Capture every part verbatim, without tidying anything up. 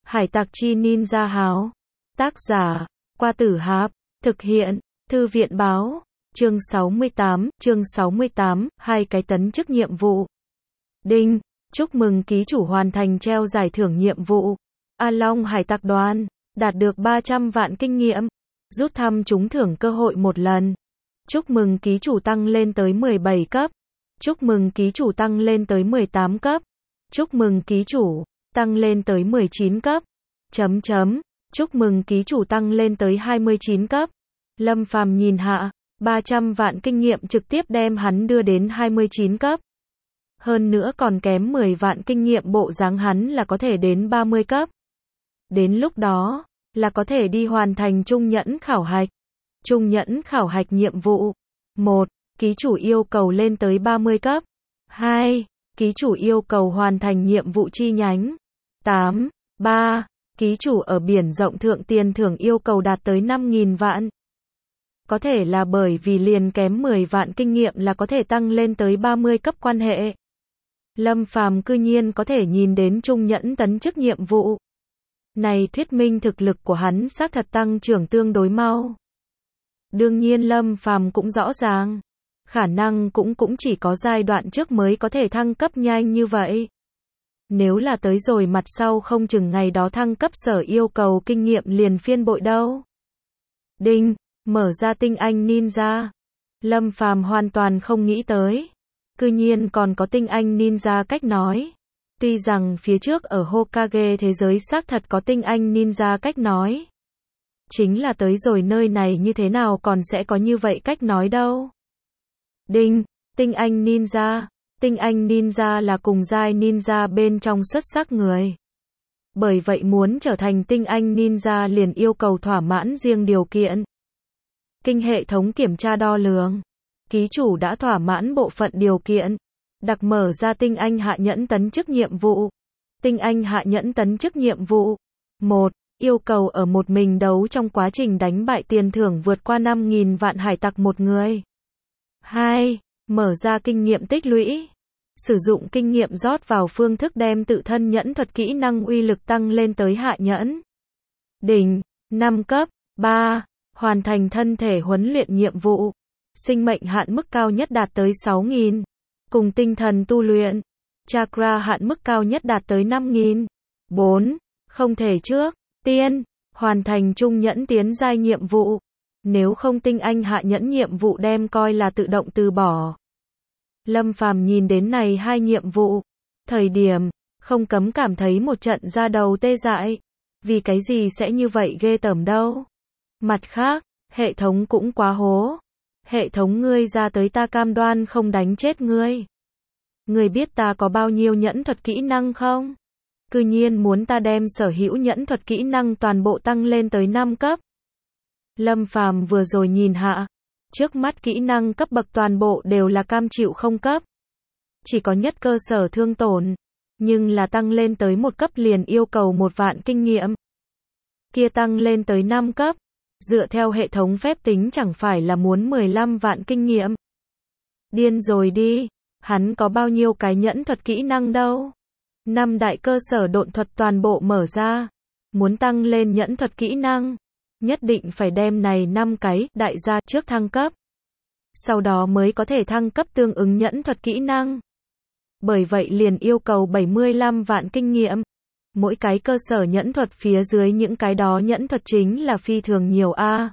Hải tặc chi ninja háo. Tác giả, Qua Tử Háp. Thực hiện, Thư viện báo. Chương sáu mươi tám, chương sáu mươi tám, hai cái tấn chức nhiệm vụ. Đinh, chúc mừng ký chủ hoàn thành treo giải thưởng nhiệm vụ. A Long Hải tặc đoàn, đạt được ba trăm vạn kinh nghiệm. Rút thăm trúng thưởng cơ hội một lần. Chúc mừng ký chủ tăng lên tới mười bảy cấp. Chúc mừng ký chủ tăng lên tới mười tám cấp. Chúc mừng ký chủ tăng lên tới mười chín cấp. Chấm chấm. Chúc mừng ký chủ tăng lên tới hai mươi chín cấp. Lâm Phàm nhìn hạ, ba trăm vạn kinh nghiệm trực tiếp đem hắn đưa đến hai mươi chín cấp. Hơn nữa còn kém mười vạn kinh nghiệm bộ dáng hắn là có thể đến ba mươi cấp. Đến lúc đó, là có thể đi hoàn thành trung nhẫn khảo hạch. Trung nhẫn khảo hạch nhiệm vụ. một. Ký chủ yêu cầu lên tới ba mươi cấp. hai. Ký chủ yêu cầu hoàn thành nhiệm vụ chi nhánh. tám. ba. Ký chủ ở biển rộng thượng tiền thưởng yêu cầu đạt tới năm nghìn vạn. Có thể là bởi vì liền kém mười vạn kinh nghiệm là có thể tăng lên tới ba mươi cấp quan hệ. Lâm Phàm cư nhiên có thể nhìn đến trung nhẫn tấn chức nhiệm vụ. Này thuyết minh thực lực của hắn xác thật tăng trưởng tương đối mau. Đương nhiên Lâm Phàm cũng rõ ràng, khả năng cũng cũng chỉ có giai đoạn trước mới có thể thăng cấp nhanh như vậy. Nếu là tới rồi mặt sau không chừng ngày đó thăng cấp sở yêu cầu kinh nghiệm liền phiên bội đâu. Đinh, mở ra tinh anh ninja. Lâm Phàm hoàn toàn không nghĩ tới, cư nhiên còn có tinh anh ninja cách nói. Tuy rằng phía trước ở Hokage thế giới xác thật có tinh anh ninja cách nói. Chính là tới rồi nơi này như thế nào còn sẽ có như vậy cách nói đâu. Đinh, tinh anh ninja. Tinh anh ninja là cùng giai ninja bên trong xuất sắc người. Bởi vậy muốn trở thành tinh anh ninja liền yêu cầu thỏa mãn riêng điều kiện. Kinh hệ thống kiểm tra đo lường. Ký chủ đã thỏa mãn bộ phận điều kiện. Đặc mở ra tinh anh hạ nhẫn tấn chức nhiệm vụ. Tinh anh hạ nhẫn tấn chức nhiệm vụ. một. Yêu cầu ở một mình đấu trong quá trình đánh bại tiền thưởng vượt qua năm nghìn vạn hải tặc một người. hai. Mở ra kinh nghiệm tích lũy. Sử dụng kinh nghiệm rót vào phương thức đem tự thân nhẫn thuật kỹ năng uy lực tăng lên tới hạ nhẫn. Đỉnh, năm cấp. ba. Hoàn thành thân thể huấn luyện nhiệm vụ. Sinh mệnh hạn mức cao nhất đạt tới sáu nghìn. Cùng tinh thần tu luyện. Chakra hạn mức cao nhất đạt tới năm nghìn. bốn. Không thể trước tiên hoàn thành trung nhẫn tiến giai nhiệm vụ. Nếu không tinh anh hạ nhẫn nhiệm vụ đem coi là tự động từ bỏ. Lâm Phàm nhìn đến này hai nhiệm vụ, thời điểm, không cấm cảm thấy một trận da đầu tê dại. Vì cái gì sẽ như vậy ghê tởm đâu. Mặt khác, hệ thống cũng quá hố. Hệ thống ngươi ra tới ta cam đoan không đánh chết ngươi. Ngươi biết ta có bao nhiêu nhẫn thuật kỹ năng không? Cư nhiên muốn ta đem sở hữu nhẫn thuật kỹ năng toàn bộ tăng lên tới năm cấp. Lâm Phàm vừa rồi nhìn hạ, trước mắt kỹ năng cấp bậc toàn bộ đều là cam chịu không cấp. Chỉ có nhất cơ sở thương tổn, nhưng là tăng lên tới một cấp liền yêu cầu một vạn kinh nghiệm. Kia tăng lên tới năm cấp, dựa theo hệ thống phép tính chẳng phải là muốn mười lăm vạn kinh nghiệm. Điên rồi đi, hắn có bao nhiêu cái nhẫn thuật kỹ năng đâu. Năm đại cơ sở độn thuật toàn bộ mở ra. Muốn tăng lên nhẫn thuật kỹ năng, nhất định phải đem này năm cái đại gia trước thăng cấp. Sau đó mới có thể thăng cấp tương ứng nhẫn thuật kỹ năng. Bởi vậy liền yêu cầu bảy mươi lăm vạn kinh nghiệm. Mỗi cái cơ sở nhẫn thuật phía dưới những cái đó nhẫn thuật chính là phi thường nhiều a.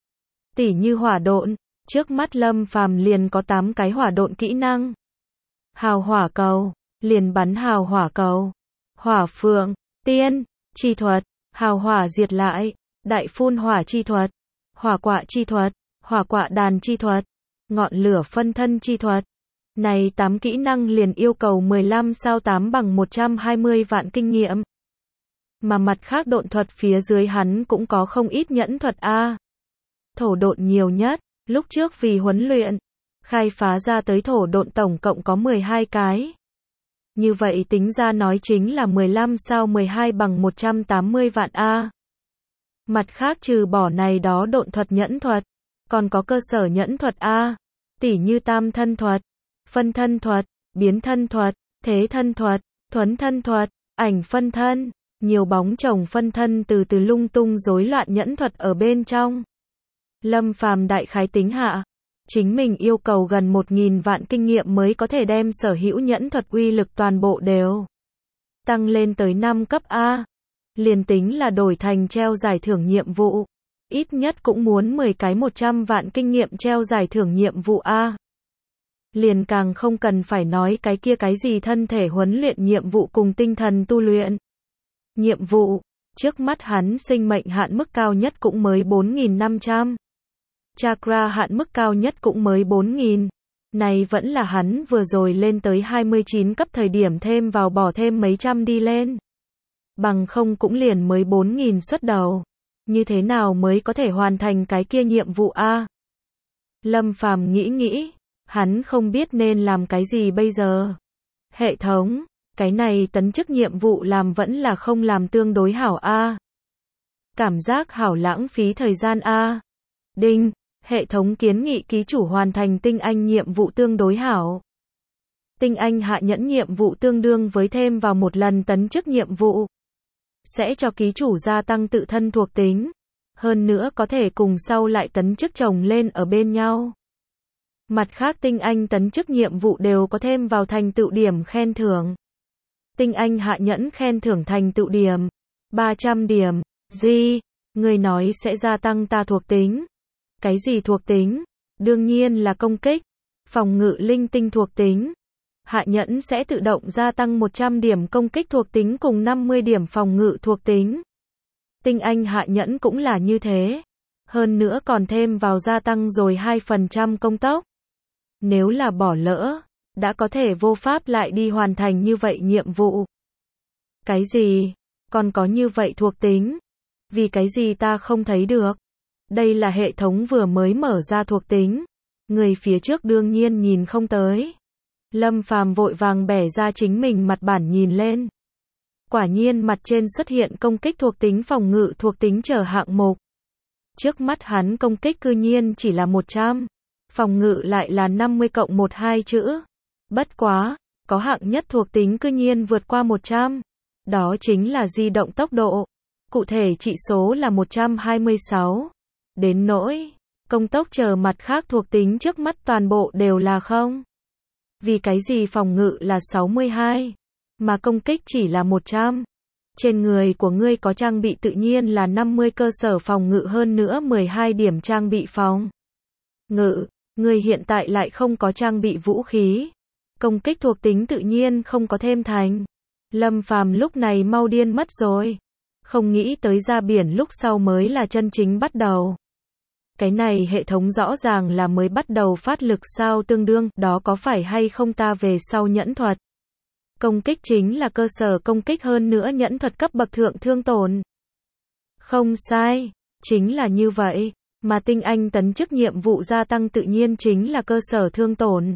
Tỷ như hỏa độn, trước mắt Lâm Phàm liền có tám cái hỏa độn kỹ năng. Hào hỏa cầu, liền bắn hào hỏa cầu. Hỏa phượng, tiên, chi thuật, hào hỏa diệt lại, đại phun hỏa chi thuật, hỏa quạ chi thuật, hỏa quạ đàn chi thuật, ngọn lửa phân thân chi thuật. Này tám kỹ năng liền yêu cầu mười lăm sao tám bằng một trăm hai mươi vạn kinh nghiệm. Mà mặt khác độn thuật phía dưới hắn cũng có không ít nhẫn thuật a. Thổ độn nhiều nhất, lúc trước vì huấn luyện, khai phá ra tới thổ độn tổng cộng có mười hai cái. Như vậy tính ra nói chính là mười lăm sao mười hai bằng một trăm tám mươi vạn a. Mặt khác trừ bỏ này đó độn thuật nhẫn thuật, còn có cơ sở nhẫn thuật a, tỉ như tam thân thuật, phân thân thuật, biến thân thuật, thế thân thuật, thuấn thân thuật, ảnh phân thân, Nhiều bóng chồng phân thân từ từ lung tung rối loạn nhẫn thuật ở bên trong. Lâm Phàm đại khái tính hạ, chính mình yêu cầu gần một nghìn vạn kinh nghiệm mới có thể đem sở hữu nhẫn thuật uy lực toàn bộ đều tăng lên tới năm cấp A. Liền tính là đổi thành treo giải thưởng nhiệm vụ, ít nhất cũng muốn mười cái một trăm vạn kinh nghiệm treo giải thưởng nhiệm vụ A. Liền càng không cần phải nói cái kia cái gì thân thể huấn luyện nhiệm vụ cùng tinh thần tu luyện nhiệm vụ, trước mắt hắn sinh mệnh hạn mức cao nhất cũng mới bốn nghìn năm trăm. Chakra hạn mức cao nhất cũng mới bốn nghìn. Này vẫn là hắn vừa rồi lên tới hai mươi chín cấp thời điểm thêm vào bỏ thêm mấy trăm đi lên. Bằng không cũng liền mới bốn nghìn xuất đầu. Như thế nào mới có thể hoàn thành cái kia nhiệm vụ a? Lâm Phàm nghĩ nghĩ, hắn không biết nên làm cái gì bây giờ. Hệ thống, cái này tấn chức nhiệm vụ làm vẫn là không làm tương đối hảo a. Cảm giác hảo lãng phí thời gian a. Đinh, hệ thống kiến nghị ký chủ hoàn thành tinh anh nhiệm vụ tương đối hảo. Tinh anh hạ nhẫn nhiệm vụ tương đương với thêm vào một lần tấn chức nhiệm vụ. Sẽ cho ký chủ gia tăng tự thân thuộc tính. Hơn nữa có thể cùng sau lại tấn chức chồng lên ở bên nhau. Mặt khác tinh anh tấn chức nhiệm vụ đều có thêm vào thành tựu điểm khen thưởng. Tinh anh hạ nhẫn khen thưởng thành tựu điểm ba trăm điểm. Gì? Người nói sẽ gia tăng ta thuộc tính. Cái gì thuộc tính? Đương nhiên là công kích, phòng ngự linh tinh thuộc tính. Hạ nhẫn sẽ tự động gia tăng một trăm điểm công kích thuộc tính cùng năm mươi điểm phòng ngự thuộc tính. Tinh anh hạ nhẫn cũng là như thế. Hơn nữa còn thêm vào gia tăng rồi hai phần trăm công tốc. Nếu là bỏ lỡ, đã có thể vô pháp lại đi hoàn thành như vậy nhiệm vụ. Cái gì? Còn có như vậy thuộc tính? Vì cái gì ta không thấy được? Đây là hệ thống vừa mới mở ra thuộc tính. Người phía trước đương nhiên nhìn không tới. Lâm Phàm vội vàng bẻ ra chính mình mặt bản nhìn lên. Quả nhiên mặt trên xuất hiện công kích thuộc tính phòng ngự thuộc tính trở hạng mục. Trước mắt hắn công kích cư nhiên chỉ là một trăm. Phòng ngự lại là năm mươi cộng một hai chữ. Bất quá, có hạng nhất thuộc tính cư nhiên vượt qua một trăm. Đó chính là di động tốc độ. Cụ thể trị số là một trăm hai mươi sáu. Đến nỗi, công tốc chờ mặt khác thuộc tính trước mắt toàn bộ đều là không. Vì cái gì phòng ngự là sáu mươi hai, mà công kích chỉ là một trăm. Trên người của ngươi có trang bị tự nhiên là năm mươi cơ sở phòng ngự hơn nữa mười hai điểm trang bị phòng ngự. Ngươi hiện tại lại không có trang bị vũ khí. Công kích thuộc tính tự nhiên không có thêm thành. Lâm Phàm lúc này mau điên mất rồi. Không nghĩ tới ra biển lúc sau mới là chân chính bắt đầu. Cái này hệ thống rõ ràng là mới bắt đầu phát lực sao tương đương, đó có phải hay không ta về sau nhẫn thuật. Công kích chính là cơ sở công kích hơn nữa nhẫn thuật cấp bậc thượng thương tổn. Không sai, chính là như vậy, mà tinh anh tấn chức nhiệm vụ gia tăng tự nhiên chính là cơ sở thương tổn.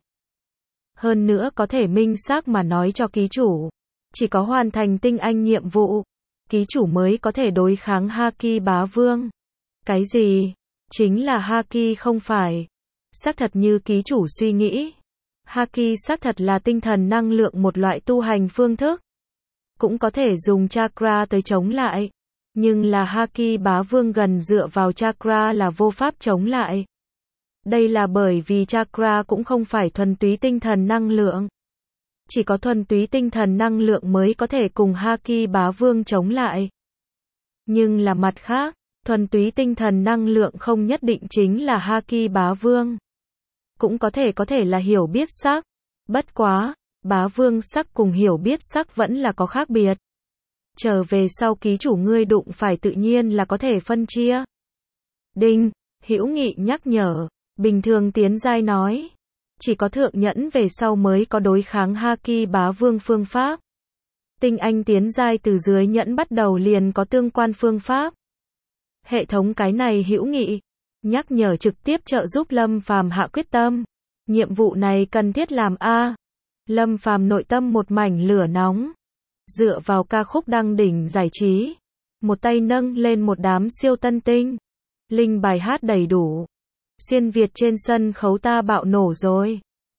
Hơn nữa có thể minh xác mà nói cho ký chủ, chỉ có hoàn thành tinh anh nhiệm vụ, ký chủ mới có thể đối kháng Haki bá vương. Cái gì? Chính là Haki không phải. Xác thật như ký chủ suy nghĩ. Haki xác thật là tinh thần năng lượng một loại tu hành phương thức. Cũng có thể dùng chakra tới chống lại. Nhưng là Haki bá vương gần dựa vào chakra là vô pháp chống lại. Đây là bởi vì chakra cũng không phải thuần túy tinh thần năng lượng. Chỉ có thuần túy tinh thần năng lượng mới có thể cùng Haki bá vương chống lại. Nhưng là mặt khác, thuần túy tinh thần năng lượng không nhất định chính là Haki bá vương. Cũng có thể có thể là hiểu biết sắc. Bất quá, bá vương sắc cùng hiểu biết sắc vẫn là có khác biệt. Trở về sau ký chủ ngươi đụng phải tự nhiên là có thể phân chia. Đinh, hữu nghị nhắc nhở, bình thường tiến giai nói. Chỉ có thượng nhẫn về sau mới có đối kháng Haki bá vương phương pháp. Tinh anh tiến giai từ dưới nhẫn bắt đầu liền có tương quan phương pháp. Hệ thống cái này hữu nghị nhắc nhở trực tiếp trợ giúp Lâm Phàm hạ quyết tâm. Nhiệm vụ này cần thiết làm a. Lâm Phàm nội tâm một mảnh lửa nóng. Dựa vào ca khúc đăng đỉnh giải trí, một tay nâng lên một đám siêu tân tinh. Linh bài hát đầy đủ. Xuyên Việt trên sân khấu ta bạo nổ rồi.